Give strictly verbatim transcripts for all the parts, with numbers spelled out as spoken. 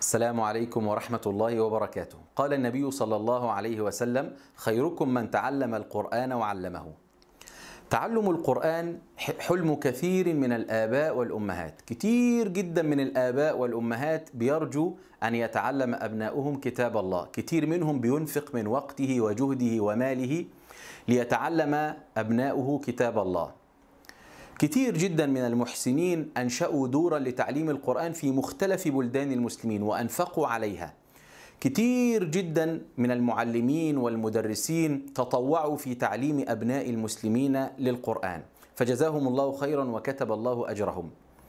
السلام عليكم ورحمة الله وبركاته. قال النبي صلى الله عليه وسلم: خيركم من تعلم القرآن وعلمه. تعلم القرآن حلم كثير من الآباء والأمهات، كتير جدا من الآباء والأمهات بيرجو أن يتعلم أبناؤهم كتاب الله، كتير منهم بينفق من وقته وجهده وماله ليتعلم أبناؤه كتاب الله. كتير جدا من المحسنين أنشأوا دورا لتعليم القرآن في مختلف بلدان المسلمين وأنفقوا عليها. كتير جدا من المعلمين والمدرسين تطوعوا في تعليم أبناء المسلمين للقرآن، فجزاهم الله خيرا وكتب الله أجرهم.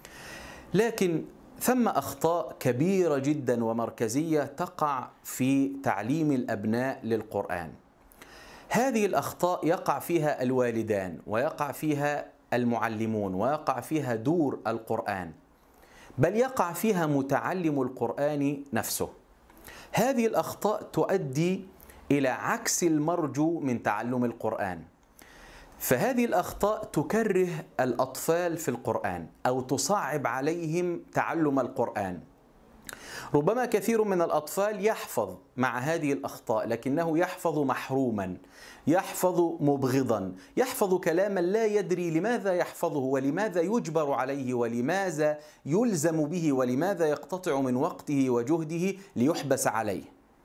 لكن ثم أخطاء كبيرة جدا ومركزية تقع في تعليم الأبناء للقرآن. هذه الأخطاء يقع فيها الوالدان ويقع فيها المعلمون ويقع فيها دور القرآن، بل يقع فيها متعلم القرآن نفسه. هذه الأخطاء تؤدي إلى عكس المرجو من تعلم القرآن، فهذه الأخطاء تكره الأطفال في القرآن أو تصعب عليهم تعلم القرآن. ربما كثير من الأطفال يحفظ مع هذه الأخطاء، لكنه يحفظ محروما، يحفظ مبغضا، يحفظ كلاما لا يدري لماذا يحفظه ولماذا يجبر عليه ولماذا يلزم به ولماذا يقتطع من وقته وجهده ليحبس عليه.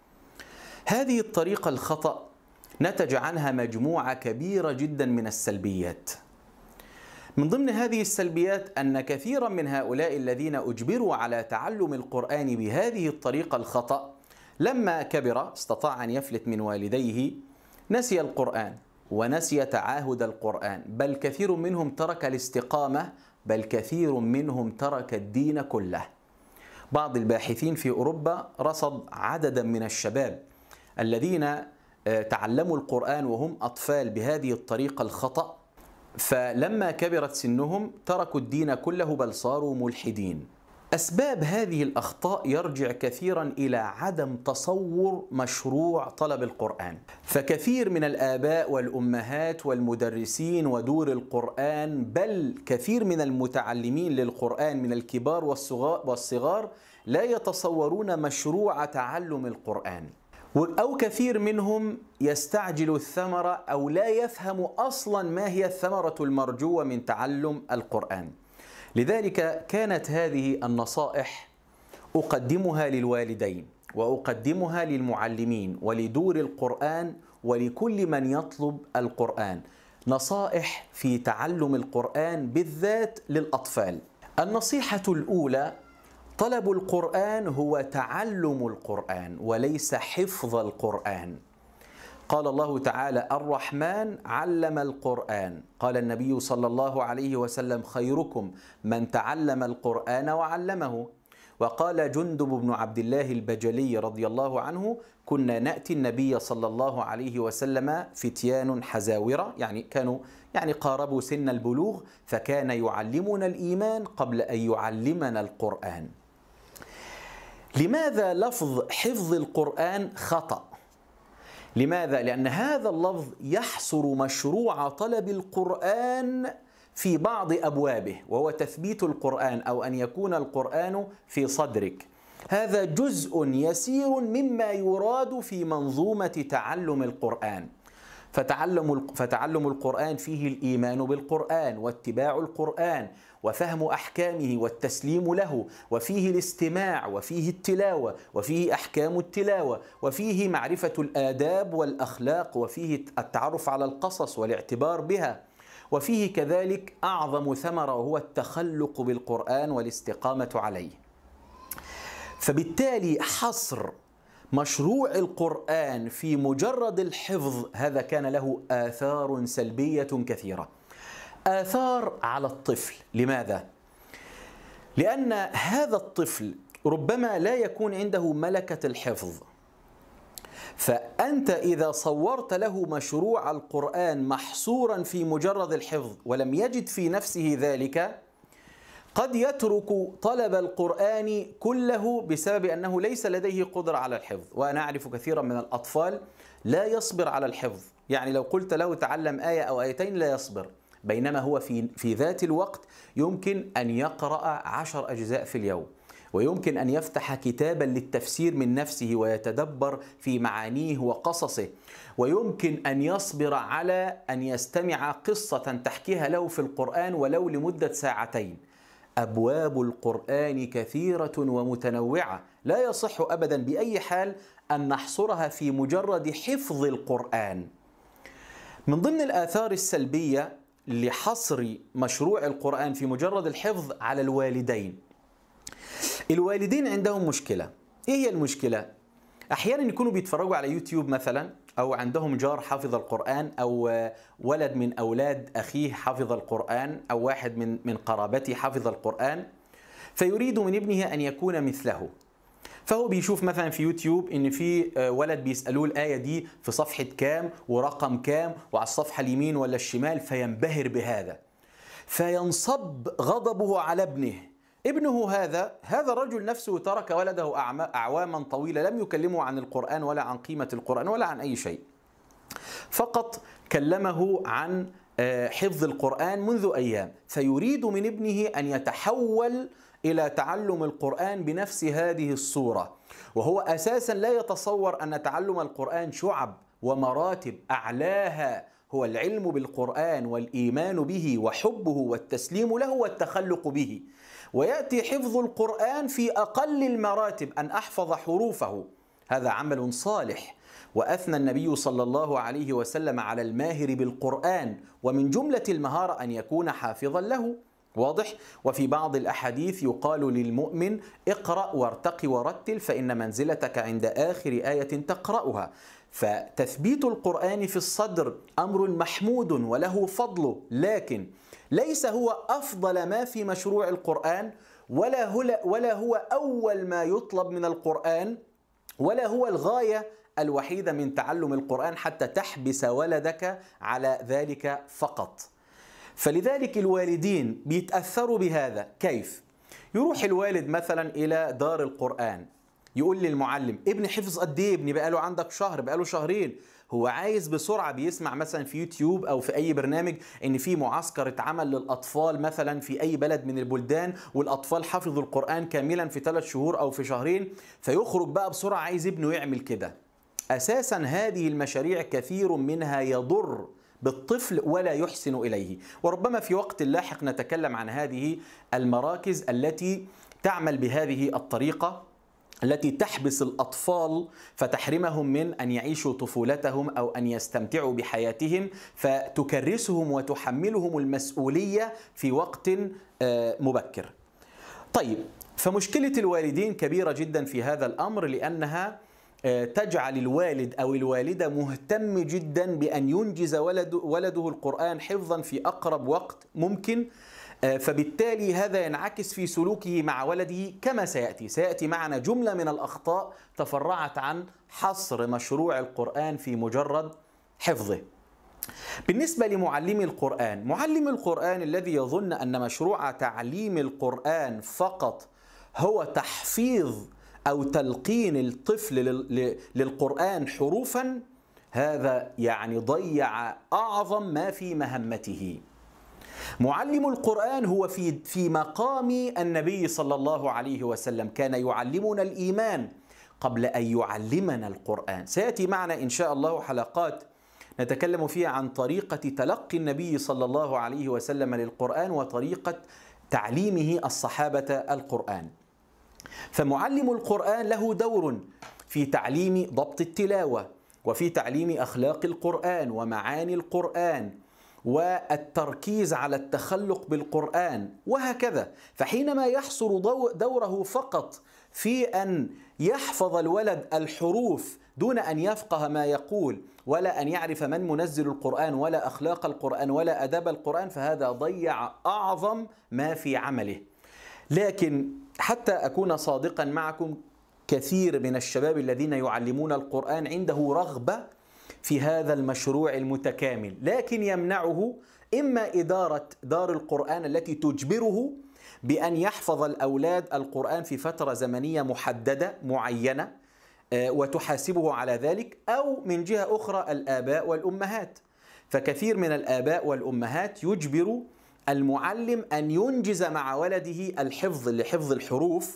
هذه الطريقة الخطأ نتج عنها مجموعة كبيرة جدا من السلبيات. من ضمن هذه السلبيات أن كثيرا من هؤلاء الذين أجبروا على تعلم القرآن بهذه الطريقة الخطأ لما كبر استطاع أن يفلت من والديه، نسي القرآن ونسي تعاهد القرآن، بل كثير منهم ترك الاستقامة، بل كثير منهم ترك الدين كله. بعض الباحثين في أوروبا رصد عددا من الشباب الذين تعلموا القرآن وهم أطفال بهذه الطريقة الخطأ، فلما كبرت سنهم تركوا الدين كله بل صاروا ملحدين. أسباب هذه الأخطاء يرجع كثيرا إلى عدم تصور مشروع طلب القرآن، فكثير من الآباء والأمهات والمدرسين ودور القرآن بل كثير من المتعلمين للقرآن من الكبار والصغار لا يتصورون مشروع تعلم القرآن، أو كثير منهم يستعجل الثمرة أو لا يفهم أصلا ما هي الثمرة المرجوة من تعلم القرآن. لذلك كانت هذه النصائح أقدمها للوالدين وأقدمها للمعلمين ولدور القرآن ولكل من يطلب القرآن، نصائح في تعلم القرآن بالذات للأطفال. النصيحة الأولى: طلب القرآن هو تعلم القرآن وليس حفظ القرآن. قال الله تعالى: الرحمن علم القرآن. قال النبي صلى الله عليه وسلم: خيركم من تعلم القرآن وعلمه. وقال جندب بن عبد الله البجلي رضي الله عنه: كنا نأتي النبي صلى الله عليه وسلم فتيان حزاورة، يعني كانوا يعني قاربوا سن البلوغ، فكان يعلمنا الإيمان قبل أن يعلمنا القرآن. لماذا لفظ حفظ القرآن خطأ؟ لماذا؟ لأن هذا اللفظ يحصر مشروع طلب القرآن في بعض أبوابه، وهو تثبيت القرآن أو أن يكون القرآن في صدرك. هذا جزء يسير مما يراد في منظومة تعلم القرآن. فتعلم فتعلم القرآن فيه الإيمان بالقرآن واتباع القرآن وفهم أحكامه والتسليم له، وفيه الاستماع وفيه التلاوة وفيه أحكام التلاوة وفيه معرفة الآداب والأخلاق وفيه التعرف على القصص والاعتبار بها، وفيه كذلك أعظم ثمرة وهو التخلق بالقرآن والاستقامة عليه. فبالتالي حصر مشروع القرآن في مجرد الحفظ هذا كان له آثار سلبية كثيرة. آثار على الطفل. لماذا؟ لأن هذا الطفل ربما لا يكون عنده ملكة الحفظ، فأنت إذا صورت له مشروع القرآن محصورا في مجرد الحفظ ولم يجد في نفسه ذلك، قد يترك طلب القرآن كله بسبب أنه ليس لديه قدرة على الحفظ. وأنا أعرف كثيرا من الأطفال لا يصبر على الحفظ، يعني لو قلت له تعلم آية أو آيتين لا يصبر، بينما هو في في ذات الوقت يمكن أن يقرأ عشر أجزاء في اليوم، ويمكن أن يفتح كتابا للتفسير من نفسه ويتدبر في معانيه وقصصه، ويمكن أن يصبر على أن يستمع قصة تحكيها له في القرآن ولو لمدة ساعتين. أبواب القرآن كثيرة ومتنوعة، لا يصح أبدا بأي حال أن نحصرها في مجرد حفظ القرآن. من ضمن الآثار السلبية لحصر مشروع القرآن في مجرد الحفظ على الوالدين. الوالدين عندهم مشكلة. إيه هي المشكلة؟ أحيانا يكونوا بيتفرجوا على يوتيوب مثلا، أو عندهم جار حافظ القرآن، أو ولد من أولاد أخيه حافظ القرآن، أو واحد من من قرابته حافظ القرآن، فيريد من ابنه أن يكون مثله. فهو بيشوف مثلا في يوتيوب ان في ولد بيسألوه الآية دي في صفحة كام ورقم كام وعلى الصفحة اليمين ولا الشمال، فينبهر بهذا، فينصب غضبه على ابنه. ابنه هذا هذا الرجل نفسه ترك ولده أعواما طويلة لم يكلمه عن القرآن ولا عن قيمة القرآن ولا عن أي شيء، فقط كلمه عن حفظ القرآن منذ أيام، فيريد من ابنه أن يتحول إلى تعلم القرآن بنفس هذه الصورة، وهو أساسا لا يتصور أن تعلم القرآن شعب ومراتب، أعلاها هو العلم بالقرآن والإيمان به وحبه والتسليم له والتخلق به، ويأتي حفظ القرآن في أقل المراتب، أن أحفظ حروفه، هذا عمل صالح. وأثنى النبي صلى الله عليه وسلم على الماهر بالقرآن، ومن جملة المهارة أن يكون حافظا له، واضح؟ وفي بعض الأحاديث يقال للمؤمن اقرأ وارتقي ورتل فإن منزلتك عند آخر آية تقرأها. فتثبيت القرآن في الصدر أمر محمود وله فضله، لكن ليس هو أفضل ما في مشروع القرآن، ولا هو, ولا هو أول ما يطلب من القرآن، ولا هو الغاية الوحيدة من تعلم القرآن حتى تحبس ولدك على ذلك فقط. فلذلك الوالدين بيتأثروا بهذا. كيف؟ يروح الوالد مثلا إلى دار القرآن، يقول للمعلم ابن حفظ قد ايه؟ ابني بقاله عندك شهر، بقاله شهرين. هو عايز بسرعة، بيسمع مثلا في يوتيوب أو في أي برنامج إن في معسكر اتعمل للأطفال مثلا في أي بلد من البلدان، والأطفال حفظوا القرآن كاملا في ثلاث شهور أو في شهرين، فيخرج بقى بسرعة عايز ابنه يعمل كده. أساسا هذه المشاريع كثير منها يضر بالطفل ولا يحسن إليه، وربما في وقت لاحق نتكلم عن هذه المراكز التي تعمل بهذه الطريقة، التي تحبس الأطفال فتحرمهم من أن يعيشوا طفولتهم أو أن يستمتعوا بحياتهم، فتكرسهم وتحملهم المسؤولية في وقت مبكر. طيب، فمشكلة الوالدين كبيرة جدا في هذا الأمر، لأنها تجعل الوالد أو الوالدة مهتم جدا بأن ينجز ولد ولده القرآن حفظا في أقرب وقت ممكن، فبالتالي هذا ينعكس في سلوكه مع ولده كما سيأتي سيأتي معنا جملة من الأخطاء تفرعت عن حصر مشروع القرآن في مجرد حفظه. بالنسبة لمعلمي القرآن، معلم القرآن الذي يظن أن مشروع تعليم القرآن فقط هو تحفيظ أو تلقين الطفل للقرآن حروفا، هذا يعني ضيع أعظم ما في مهمته. معلم القرآن هو في في مقام النبي صلى الله عليه وسلم، كان يعلمنا الإيمان قبل أن يعلمنا القرآن. سيأتي معنا إن شاء الله حلقات نتكلم فيها عن طريقة تلقي النبي صلى الله عليه وسلم للقرآن وطريقة تعليمه الصحابة القرآن. فمعلم القرآن له دور في تعليم ضبط التلاوة، وفي تعليم أخلاق القرآن ومعاني القرآن، والتركيز على التخلق بالقرآن، وهكذا. فحينما يحصر دوره فقط في أن يحفظ الولد الحروف دون أن يفقه ما يقول ولا أن يعرف من منزل القرآن ولا أخلاق القرآن ولا أداب القرآن، فهذا ضيع أعظم ما في عمله. لكن حتى أكون صادقا معكم، كثير من الشباب الذين يعلمون القرآن عنده رغبة في هذا المشروع المتكامل، لكن يمنعه إما إدارة دار القرآن التي تجبره بأن يحفظ الأولاد القرآن في فترة زمنية محددة معينة وتحاسبه على ذلك، أو من جهة أخرى الآباء والأمهات. فكثير من الآباء والأمهات يجبر المعلم أن ينجز مع ولده الحفظ لحفظ الحروف،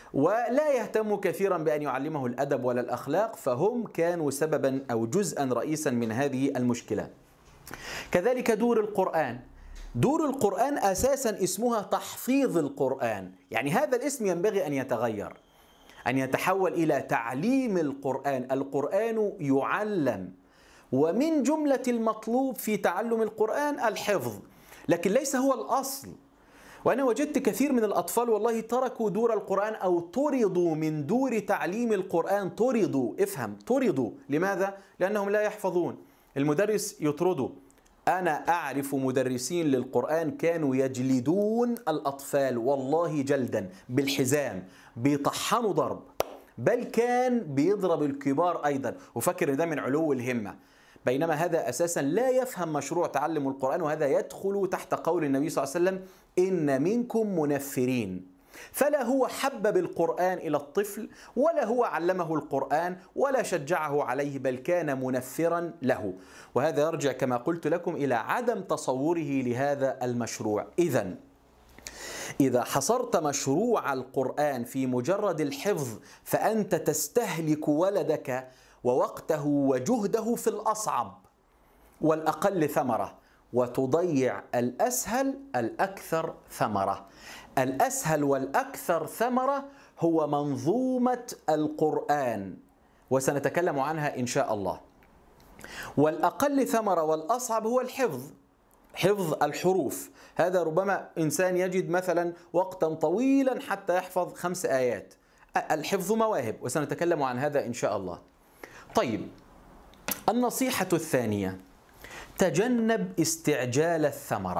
ولا يهتم كثيرا بأن يعلمه الأدب ولا الأخلاق، فهم كانوا سببا أو جزءا رئيسا من هذه المشكلة. كذلك دور القرآن. دور القرآن أساسا اسمها تحفيظ القرآن، يعني هذا الاسم ينبغي أن يتغير، أن يتحول إلى تعليم القرآن. القرآن يعلم، ومن جملة المطلوب في تعلم القرآن الحفظ، لكن ليس هو الأصل. وأنا وجدت كثير من الأطفال والله تركوا دور القرآن أو طردوا من دور تعليم القرآن. طردوا، افهم، طردوا. لماذا؟ لأنهم لا يحفظون. المدرس يطرده. أنا أعرف مدرسين للقرآن كانوا يجلدون الأطفال والله جلدا بالحزام، بيطحنوا ضرب، بل كان بيضرب الكبار أيضا، وفكر ده من علو الهمة، بينما هذا أساسا لا يفهم مشروع تعلم القرآن. وهذا يدخل تحت قول النبي صلى الله عليه وسلم: إن منكم منفرين. فلا هو حبب القرآن إلى الطفل، ولا هو علمه القرآن، ولا شجعه عليه، بل كان منفرا له. وهذا يرجع كما قلت لكم إلى عدم تصوره لهذا المشروع. إذن إذا حصرت مشروع القرآن في مجرد الحفظ فأنت تستهلك ولدك ووقته وجهده في الأصعب والأقل ثمرة، وتضيع الأسهل الأكثر ثمرة. الأسهل والأكثر ثمرة هو منظومة القرآن، وسنتكلم عنها إن شاء الله. والأقل ثمرة والأصعب هو الحفظ، حفظ الحروف. هذا ربما إنسان يجد مثلا وقتا طويلا حتى يحفظ خمس آيات. الحفظ مواهب، وسنتكلم عن هذا إن شاء الله. طيب، النصيحة الثانية: تجنب استعجال الثمرة.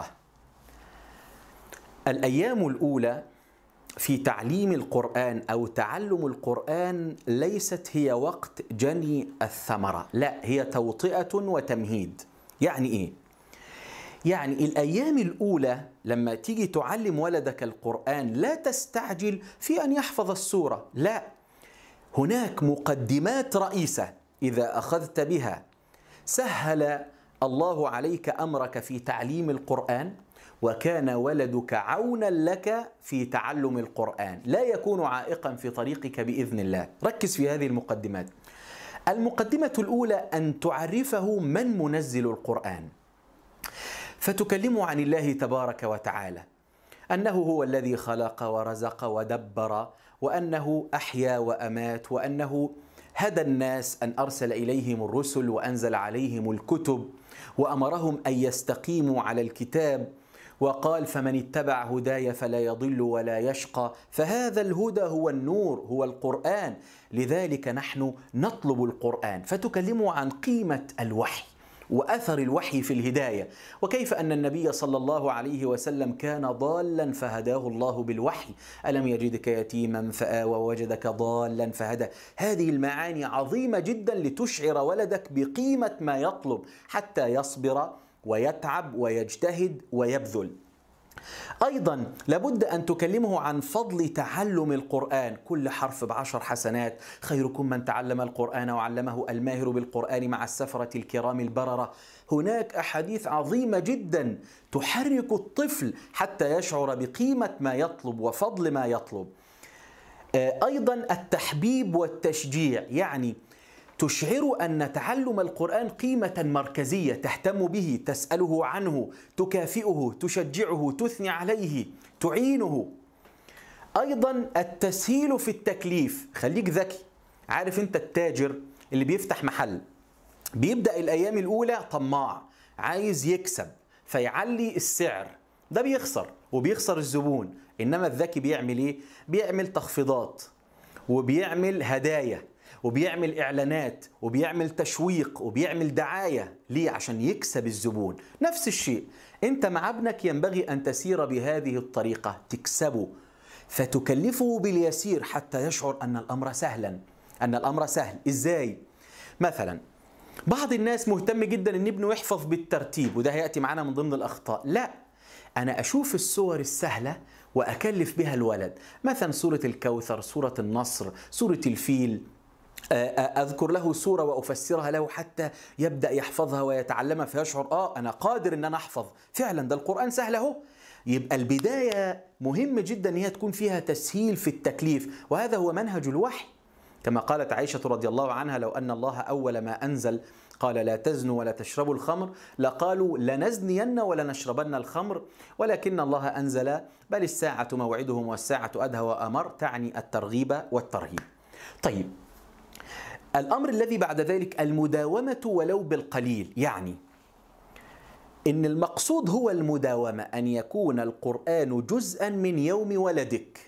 الأيام الأولى في تعليم القرآن أو تعلم القرآن ليست هي وقت جني الثمرة، لا، هي توطئة وتمهيد. يعني إيه؟ يعني الأيام الأولى لما تيجي تعلم ولدك القرآن لا تستعجل في أن يحفظ السورة، لا، هناك مقدمات رئيسة إذا أخذت بها سهل الله عليك أمرك في تعليم القرآن، وكان ولدك عونا لك في تعلم القرآن، لا يكون عائقا في طريقك بإذن الله. ركز في هذه المقدمات. المقدمة الأولى أن تعرفه من منزل القرآن، فتكلمه عن الله تبارك وتعالى، أنه هو الذي خلق ورزق ودبر، وأنه أحيا وأمات، وأنه هدى الناس أن أرسل إليهم الرسل وأنزل عليهم الكتب وأمرهم أن يستقيموا على الكتاب، وقال: فمن اتبع هداي فلا يضل ولا يشقى. فهذا الهدى هو النور، هو القرآن، لذلك نحن نطلب القرآن. فتكلموا عن قيمة الوحي وأثر الوحي في الهداية، وكيف أن النبي صلى الله عليه وسلم كان ضالا فهداه الله بالوحي: ألم يجدك يتيما فآوى ووجدك ضالا فهدى. هذه المعاني عظيمة جدا لتشعر ولدك بقيمة ما يطلب حتى يصبر ويتعب ويجتهد ويبذل. أيضا لابد أن تكلمه عن فضل تعلم القرآن: كل حرف بعشر حسنات، خيركم من تعلم القرآن وعلمه، الماهر بالقرآن مع السفرة الكرام البررة. هناك أحاديث عظيمة جدا تحرك الطفل حتى يشعر بقيمة ما يطلب وفضل ما يطلب. أيضا التحبيب والتشجيع، يعني تشعر أن تعلم القرآن قيمة مركزية تهتم به، تسأله عنه، تكافئه، تشجعه، تثني عليه، تعينه. أيضا التسهيل في التكليف، خليك ذكي. عارف أنت التاجر اللي بيفتح محل بيبدأ الأيام الأولى طماع، عايز يكسب فيعلي السعر، ده بيخسر وبيخسر الزبون. إنما الذكي بيعمل إيه؟ بيعمل تخفيضات، وبيعمل هدايا، وبيعمل إعلانات، وبيعمل تشويق، وبيعمل دعاية. ليه؟ عشان يكسب الزبون. نفس الشيء أنت مع ابنك ينبغي أن تسير بهذه الطريقة، تكسبه، فتكلفه باليسير حتى يشعر أن الأمر سهلا، أن الأمر سهل. إزاي؟ مثلا بعض الناس مهتم جدا أن ابنه يحفظ بالترتيب، وده هيأتي معنا من ضمن الأخطاء. لا، أنا أشوف السور السهلة وأكلف بها الولد، مثلا سورة الكوثر، سورة النصر، سورة الفيل، أذكر له سورة وأفسرها له حتى يبدأ يحفظها ويتعلمها، فيشعر آه أنا قادر أن أنا أحفظ فعلا، ده القرآن سهل أهو. يبقى البداية مهم جدا أن هي تكون فيها تسهيل في التكليف، وهذا هو منهج الوحي. كما قالت عائشة رضي الله عنها: لو أن الله أول ما أنزل قال لا تزنوا ولا تشربوا الخمر لقالوا لنزنين ولنشربن الخمر، ولكن الله أنزل بل الساعة موعدهم والساعة أدهى وأمر، تعني الترغيب والترهيب. طيب، الأمر الذي بعد ذلك المداومة ولو بالقليل، يعني إن المقصود هو المداومة، أن يكون القرآن جزءا من يوم ولدك.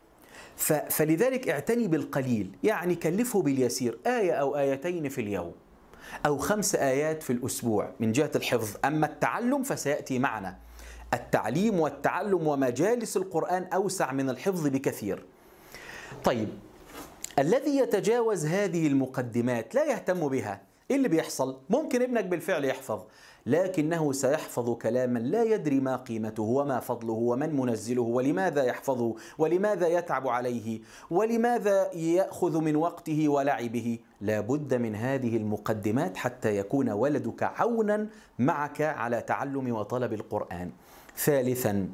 فلذلك اعتني بالقليل، يعني كلفه باليسير، آية أو آيتين في اليوم أو خمس آيات في الأسبوع من جهة الحفظ. أما التعلم فسيأتي معنا، التعليم والتعلم ومجالس القرآن أوسع من الحفظ بكثير. طيب، الذي يتجاوز هذه المقدمات لا يهتم بها، إيه اللي بيحصل؟ ممكن ابنك بالفعل يحفظ، لكنه سيحفظ كلاما لا يدري ما قيمته وما فضله ومن منزله ولماذا يحفظه ولماذا يتعب عليه ولماذا يأخذ من وقته ولعبه. لا بد من هذه المقدمات حتى يكون ولدك عونا معك على تعلم وطلب القرآن. ثالثا،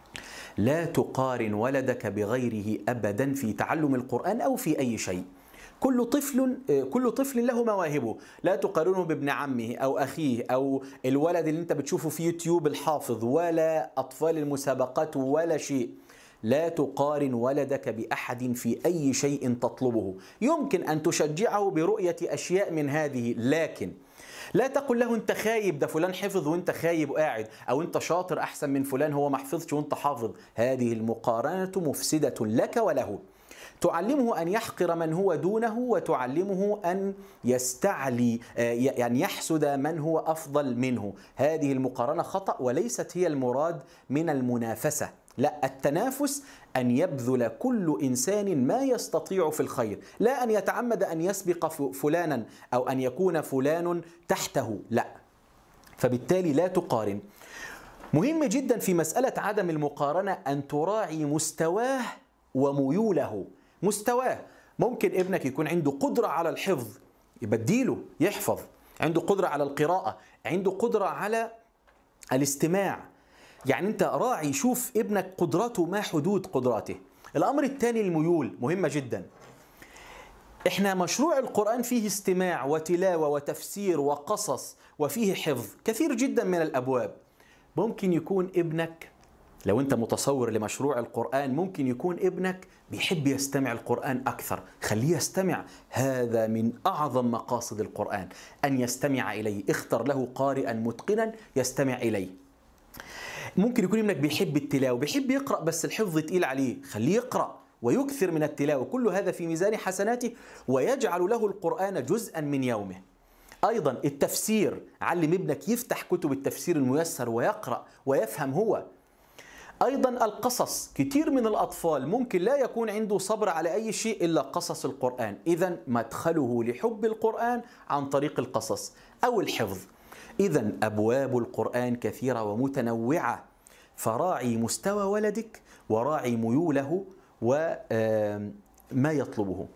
لا تقارن ولدك بغيره أبدا في تعلم القرآن أو في أي شيء. كل طفل كل طفل له مواهبه، لا تقارنه بابن عمه أو أخيه أو الولد اللي أنت بتشوفه في يوتيوب الحافظ، ولا أطفال المسابقات ولا شيء. لا تقارن ولدك بأحد في أي شيء تطلبه. يمكن أن تشجعه برؤية أشياء من هذه، لكن لا تقل له أنت خايب، ده فلان حفظ وأنت خايب وقاعد، أو أنت شاطر أحسن من فلان هو ما حفظش وأنت حافظ. هذه المقارنة مفسدة لك وله. تعلمه أن يحقر من هو دونه، وتعلمه أن يستعلي، يعني يحسد من هو أفضل منه. هذه المقارنة خطأ، وليست هي المراد من المنافسة. لا، التنافس أن يبذل كل إنسان ما يستطيع في الخير، لا أن يتعمد أن يسبق فلانا أو أن يكون فلان تحته، لا. فبالتالي لا تقارن. مهم جدا في مسألة عدم المقارنة أن تراعي مستواه وميوله. مستواه، ممكن ابنك يكون عنده قدرة على الحفظ، يبديله يحفظ، عنده قدرة على القراءة، عنده قدرة على الاستماع. يعني انت راعي، شوف ابنك قدراته ما حدود قدراته. الأمر الثاني الميول، مهمة جدا. احنا مشروع القرآن فيه استماع وتلاوة وتفسير وقصص وفيه حفظ، كثير جدا من الأبواب. ممكن يكون ابنك، لو أنت متصور لمشروع القرآن، ممكن يكون ابنك بيحب يستمع القرآن أكثر، خليه يستمع. هذا من أعظم مقاصد القرآن، أن يستمع إليه. اختر له قارئا متقنا يستمع إليه. ممكن يكون ابنك بيحب التلاوة، بيحب يقرأ بس الحفظ تقيل عليه، خليه يقرأ ويكثر من التلاوة. كل هذا في ميزان حسناته، ويجعل له القرآن جزءا من يومه. أيضا التفسير، علم ابنك يفتح كتب التفسير الميسر ويقرأ ويفهم هو. أيضا القصص، كتير من الأطفال ممكن لا يكون عنده صبر على أي شيء إلا قصص القرآن، إذن مدخله لحب القرآن عن طريق القصص أو الحفظ. إذن أبواب القرآن كثيرة ومتنوعة، فراعي مستوى ولدك وراعي ميوله وما يطلبه.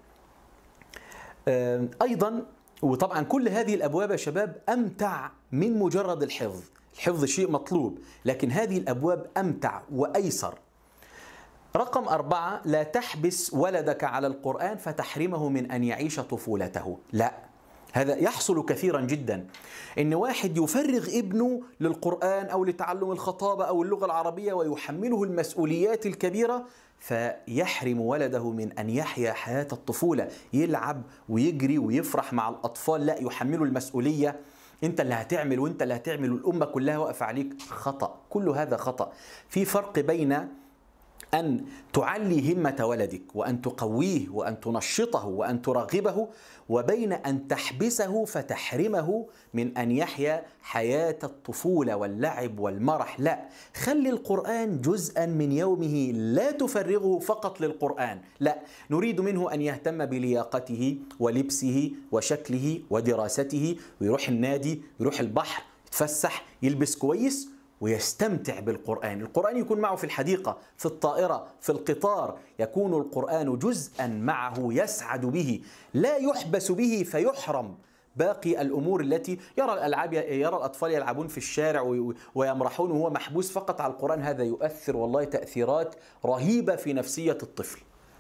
أيضا، وطبعا كل هذه الأبواب يا شباب أمتع من مجرد الحفظ. الحفظ شيء مطلوب، لكن هذه الأبواب أمتع وأيسر. رقم أربعة، لا تحبس ولدك على القرآن فتحرمه من أن يعيش طفولته. لا، هذا يحصل كثيرا جدا، إن واحد يفرغ ابنه للقرآن أو لتعلم الخطابة أو اللغة العربية ويحمله المسؤوليات الكبيرة، فيحرم ولده من أن يحيا حياة الطفولة، يلعب ويجري ويفرح مع الأطفال. لا، يحمله المسؤولية، انت اللي هتعمل وانت اللي هتعمل والأمة كلها واقفة عليك. خطأ، كل هذا خطأ. في فرق بين أن تعلي همة ولدك وأن تقويه وأن تنشطه وأن ترغبه، وبين أن تحبسه فتحرمه من أن يحيا حياة الطفولة واللعب والمرح. لا، خلي القرآن جزءا من يومه، لا تفرغه فقط للقرآن. لا، نريد منه أن يهتم بلياقته ولبسه وشكله ودراسته، ويروح النادي، يروح البحر، يتفسح، يلبس كويس ويستمتع بالقرآن. القرآن يكون معه في الحديقة، في الطائرة، في القطار، يكون القرآن جزءا معه يسعد به، لا يحبس به فيحرم باقي الأمور التي يرى الألعاب يرى الأطفال يلعبون في الشارع ويمرحون وهو محبوس فقط على القرآن. هذا يؤثر والله تأثيرات رهيبة في نفسية الطفل.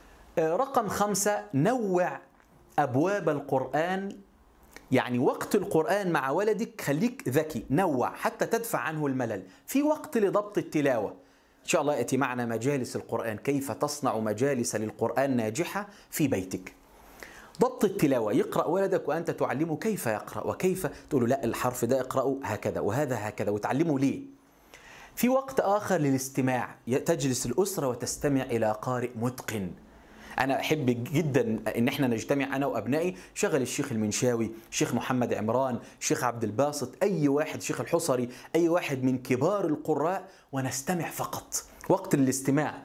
رقم خمسة، نوع أبواب القرآن. يعني وقت القرآن مع ولدك خليك ذكي، نوع حتى تدفع عنه الملل. في وقت لضبط التلاوة، إن شاء الله يأتي معنا مجالس القرآن، كيف تصنع مجالس للقرآن ناجحة في بيتك. ضبط التلاوة، يقرأ ولدك وأنت تعلمه كيف يقرأ وكيف تقول له لا الحرف ده اقرأه هكذا وهذا هكذا، وتعلمه ليه. في وقت آخر للاستماع، تجلس الأسرة وتستمع إلى قارئ متقن. أنا أحب جدا إن احنا نجتمع أنا وأبنائي، شغل الشيخ المنشاوي، الشيخ محمد عمران، الشيخ عبد الباسط، أي واحد، الشيخ الحصري، أي واحد من كبار القراء، ونستمع فقط. وقت للاستماع.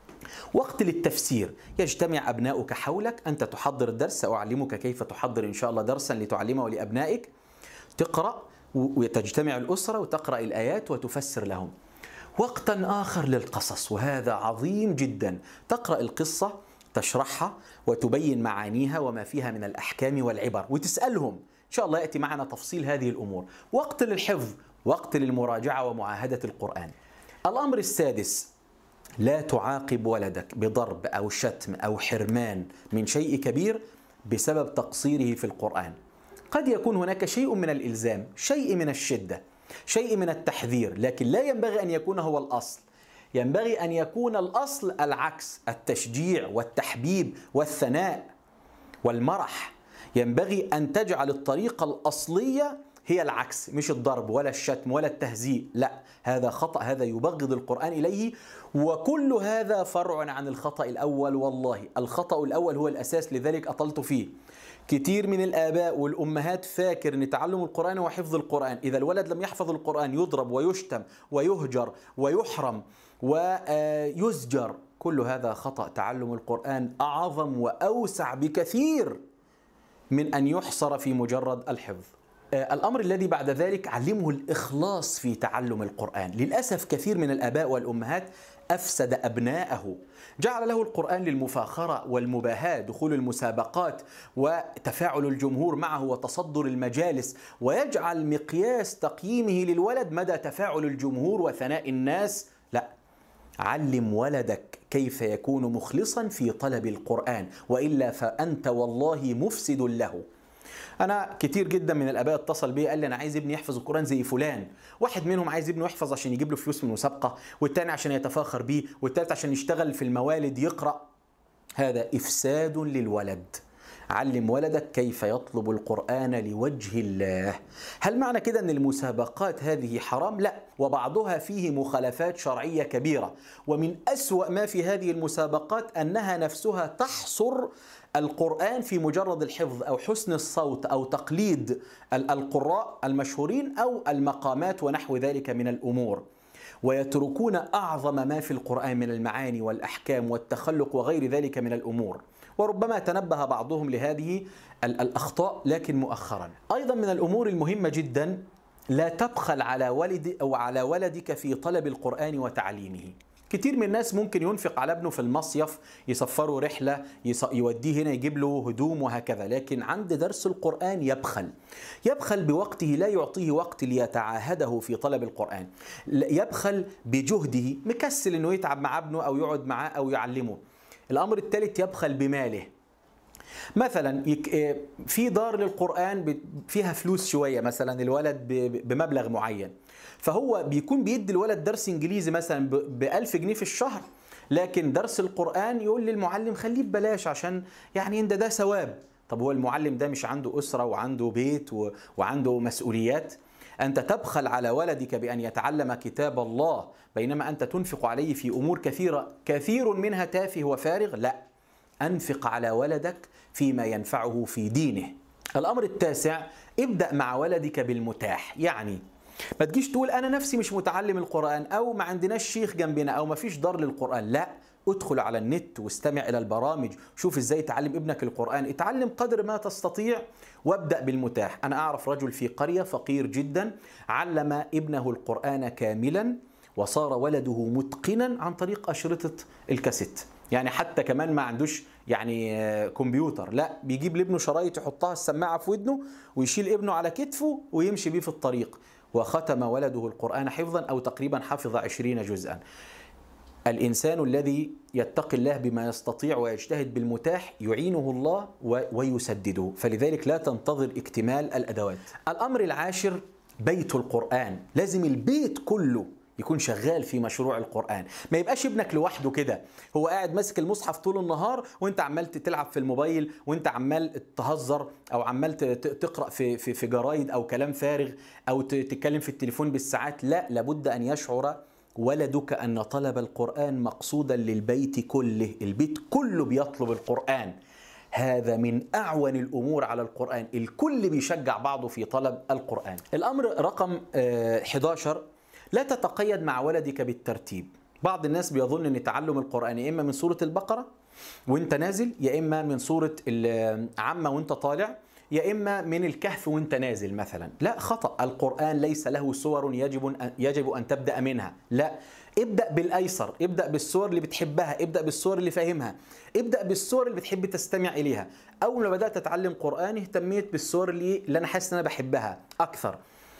وقت للتفسير، يجتمع أبناؤك حولك، أنت تحضر الدرس، سأعلمك كيف تحضر إن شاء الله درسا لتعلمه لأبنائك. تقرأ وتجتمع الأسرة وتقرأ الآيات وتفسر لهم. وقتا آخر للقصص، وهذا عظيم جدا، تقرأ القصة تشرحها وتبين معانيها وما فيها من الأحكام والعبر وتسألهم. إن شاء الله يأتي معنا تفصيل هذه الأمور. وقت للحفظ، وقت للمراجعة ومعاهدة القرآن. الأمر السادس، لا تعاقب ولدك بضرب أو شتم أو حرمان من شيء كبير بسبب تقصيره في القرآن. قد يكون هناك شيء من الإلزام، شيء من الشدة، شيء من التحذير، لكن لا ينبغي أن يكون هو الأصل. ينبغي أن يكون الأصل العكس، التشجيع والتحبيب والثناء والمرح. ينبغي أن تجعل الطريقة الأصلية هي العكس، مش الضرب ولا الشتم ولا التهزيء، لا، هذا خطأ، هذا يبغض القرآن إليه. وكل هذا فرع عن الخطأ الأول. والله الخطأ الأول هو الأساس، لذلك أطلت فيه. كتير من الآباء والأمهات فاكر أن تعلم القرآن وحفظ القرآن، إذا الولد لم يحفظ القرآن يضرب ويشتم ويهجر ويحرم ويزجر. كل هذا خطأ. تعلم القرآن أعظم وأوسع بكثير من أن يحصر في مجرد الحفظ. الأمر الذي بعد ذلك، علمه الإخلاص في تعلم القرآن. للأسف كثير من الآباء والأمهات أفسد أبناءه، جعل له القرآن للمفاخرة والمباهاة، دخول المسابقات وتفاعل الجمهور معه وتصدر المجالس، ويجعل مقياس تقييمه للولد مدى تفاعل الجمهور وثناء الناس. لا، علم ولدك كيف يكون مخلصا في طلب القرآن، وإلا فأنت والله مفسد له. أنا كتير جدا من الآباء اتصل بي قال لي أنا عايز ابني يحفظ القرآن زي فلان. واحد منهم عايز ابنه يحفظ عشان يجيب له فلوس من مسابقة، والتاني عشان يتفاخر بيه، والتالت عشان يشتغل في الموالد يقرأ. هذا إفساد للولد. علم ولدك كيف يطلب القرآن لوجه الله. هل معنى كده أن المسابقات هذه حرام؟ لا، وبعضها فيه مخالفات شرعية كبيرة. ومن أسوأ ما في هذه المسابقات أنها نفسها تحصر القرآن في مجرد الحفظ أو حسن الصوت أو تقليد القراء المشهورين أو المقامات ونحو ذلك من الأمور، ويتركون أعظم ما في القرآن من المعاني والأحكام والتخلق وغير ذلك من الأمور. وربما تنبه بعضهم لهذه الأخطاء لكن مؤخرا. أيضا من الأمور المهمة جدا، لا تبخل على ولد أو على ولدك في طلب القرآن وتعليمه. كتير من الناس ممكن ينفق على ابنه في المصيف، يسفره رحلة، يوديه هنا، يجيب له هدوم وهكذا، لكن عند درس القرآن يبخل. يبخل بوقته، لا يعطيه وقت ليتعاهده في طلب القرآن. يبخل بجهده، مكسل انه يتعب مع ابنه او يقعد معاه او يعلمه. الأمر الثالث، يبخل بماله. مثلا في دار للقرآن فيها فلوس شوية، مثلا الولد بمبلغ معين، فهو بيكون بيدي الولد درس إنجليزي مثلا بألف جنيه في الشهر، لكن درس القرآن يقول للمعلم خليه ببلاش عشان يعني إن ده, ده ثواب. طب هو المعلم ده مش عنده أسرة وعنده بيت وعنده مسؤوليات؟ أنت تبخل على ولدك بأن يتعلم كتاب الله بينما أنت تنفق عليه في أمور كثيرة كثير منها تافه وفارغ. لا، أنفق على ولدك فيما ينفعه في دينه. الأمر التاسع، ابدأ مع ولدك بالمتاح. يعني ما تجيش تقول أنا نفسي مش متعلم القرآن أو ما عندناش شيخ جنبنا أو ما فيش دار للقرآن. لا، ادخل على النت واستمع إلى البرامج، شوف إزاي تعلم ابنك القرآن، اتعلم قدر ما تستطيع وابدأ بالمتاح. أنا أعرف رجل في قرية فقير جدا علم ابنه القرآن كاملا وصار ولده متقنا عن طريق أشرطة الكاسيت. يعني حتى كمان ما عندوش يعني كمبيوتر، لا بيجيب لابنه شرايط يحطها السماعة في ودنه ويشيل ابنه على كتفه ويمشي بيه في الطريق، وختم ولده القرآن حفظا أو تقريبا حفظ عشرين جزءا. الإنسان الذي يتقي الله بما يستطيع ويجتهد بالمتاح يعينه الله ويسدده، فلذلك لا تنتظر اكتمال الأدوات. الأمر العاشر بيت القرآن، لازم البيت كله يكون شغال في مشروع القرآن، ما يبقاش ابنك لوحده كده هو قاعد ماسك المصحف طول النهار وانت عمال تلعب في الموبايل وانت عمال تهزر او عمال تقرأ في في في جرايد او كلام فارغ او تتكلم في التليفون بالساعات. لا، لابد ان يشعر ولدك أن طلب القرآن مقصودا للبيت كله، البيت كله بيطلب القرآن. هذا من أعون الأمور على القرآن، الكل بيشجع بعضه في طلب القرآن. الأمر رقم أحد عشر، لا تتقيد مع ولدك بالترتيب. بعض الناس بيظن أن تعلم القرآن يا إما من سورة البقرة وانت نازل، يا إما من سورة العامة وانت طالع، يا إما من الكهف وانت نازل مثلا. لا، خطأ. القرآن ليس له سور يجب أن يجب أن تبدأ منها، لا، ابدأ بالأيسر، ابدأ بالسور اللي بتحبها، ابدأ بالسور اللي فاهمها، ابدأ بالسور اللي بتحب تستمع إليها. أول ما بدأت أتعلم قرآن اهتميت بالسور اللي, اللي أنا حاسس إن أنا بحبها أكثر،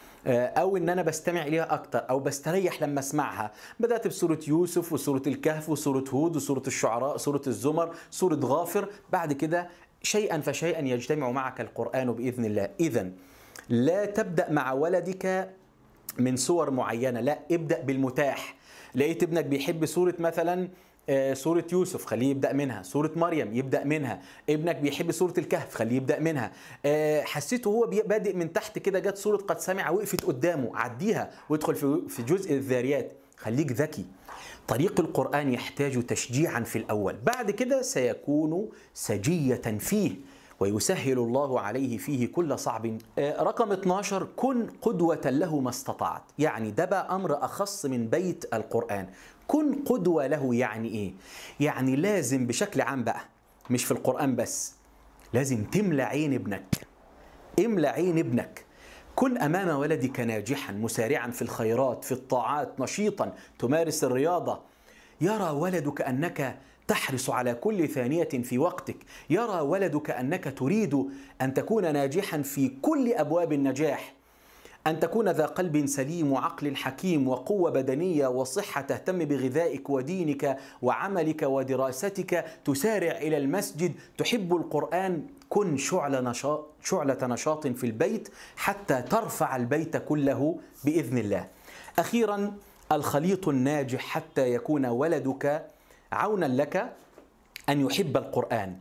أو إن أنا بستمع إليها أكثر أو بستريح لما أسمعها. بدأت بسورة يوسف وسورة الكهف وسورة هود وسورة الشعراء، سورة الزمر، سورة غافر، بعد كده شيئا فشيئا يجتمع معك القرآن بإذن الله. إذن لا تبدأ مع ولدك من سور معينة، لا، ابدأ بالمتاح. لقيت ابنك بيحب سورة مثلا سورة يوسف، خليه يبدأ منها. سورة مريم يبدأ منها. ابنك بيحب سورة الكهف، خليه يبدأ منها. حسيته هو بادئ من تحت كده، جت سورة قد سمع وقفت قدامه، عديها وادخل في جزء الذاريات. خليك ذكي. طريق القرآن يحتاج تشجيعا في الأول، بعد كده سيكون سجية فيه ويسهل الله عليه فيه كل صعب. رقم اثني عشر، كن قدوة له ما استطعت. يعني ده بقى أمر أخص من بيت القرآن. كن قدوة له يعني إيه؟ يعني لازم بشكل عام بقى، مش في القرآن بس، لازم تملى عين ابنك. املى عين ابنك. كن أمام ولدك ناجحا مسارعا في الخيرات، في الطاعات، نشيطا، تمارس الرياضة. يرى ولدك أنك تحرص على كل ثانية في وقتك، يرى ولدك أنك تريد أن تكون ناجحا في كل أبواب النجاح، أن تكون ذا قلب سليم وعقل حكيم وقوة بدنية وصحة، تهتم بغذائك ودينك وعملك ودراستك، تسارع إلى المسجد، تحب القرآن. كن شعلة نشاط, شعلة نشاط في البيت حتى ترفع البيت كله بإذن الله. أخيرا، الخليط الناجح حتى يكون ولدك عونا لك أن يحب القرآن،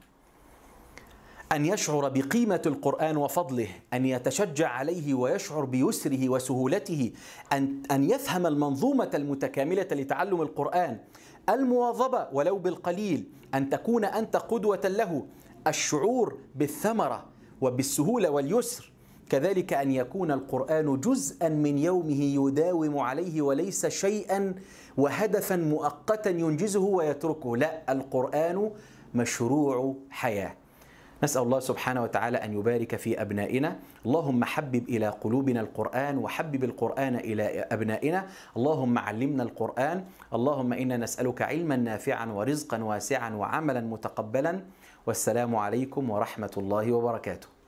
أن يشعر بقيمة القرآن وفضله، أن يتشجع عليه ويشعر بيسره وسهولته، أن أن يفهم المنظومة المتكاملة لتعلم القرآن، المواظبة ولو بالقليل، أن تكون أنت قدوة له، الشعور بالثمرة وبالسهولة واليسر، كذلك أن يكون القرآن جزءا من يومه يداوم عليه وليس شيئا وهدفا مؤقتا ينجزه ويتركه، لا، القرآن مشروع حياة. نسأل الله سبحانه وتعالى أن يبارك في أبنائنا. اللهم حبب إلى قلوبنا القرآن وحبب القرآن إلى أبنائنا. اللهم علمنا القرآن. اللهم إنا نسألك علما نافعا ورزقا واسعا وعملا متقبلا. والسلام عليكم ورحمة الله وبركاته.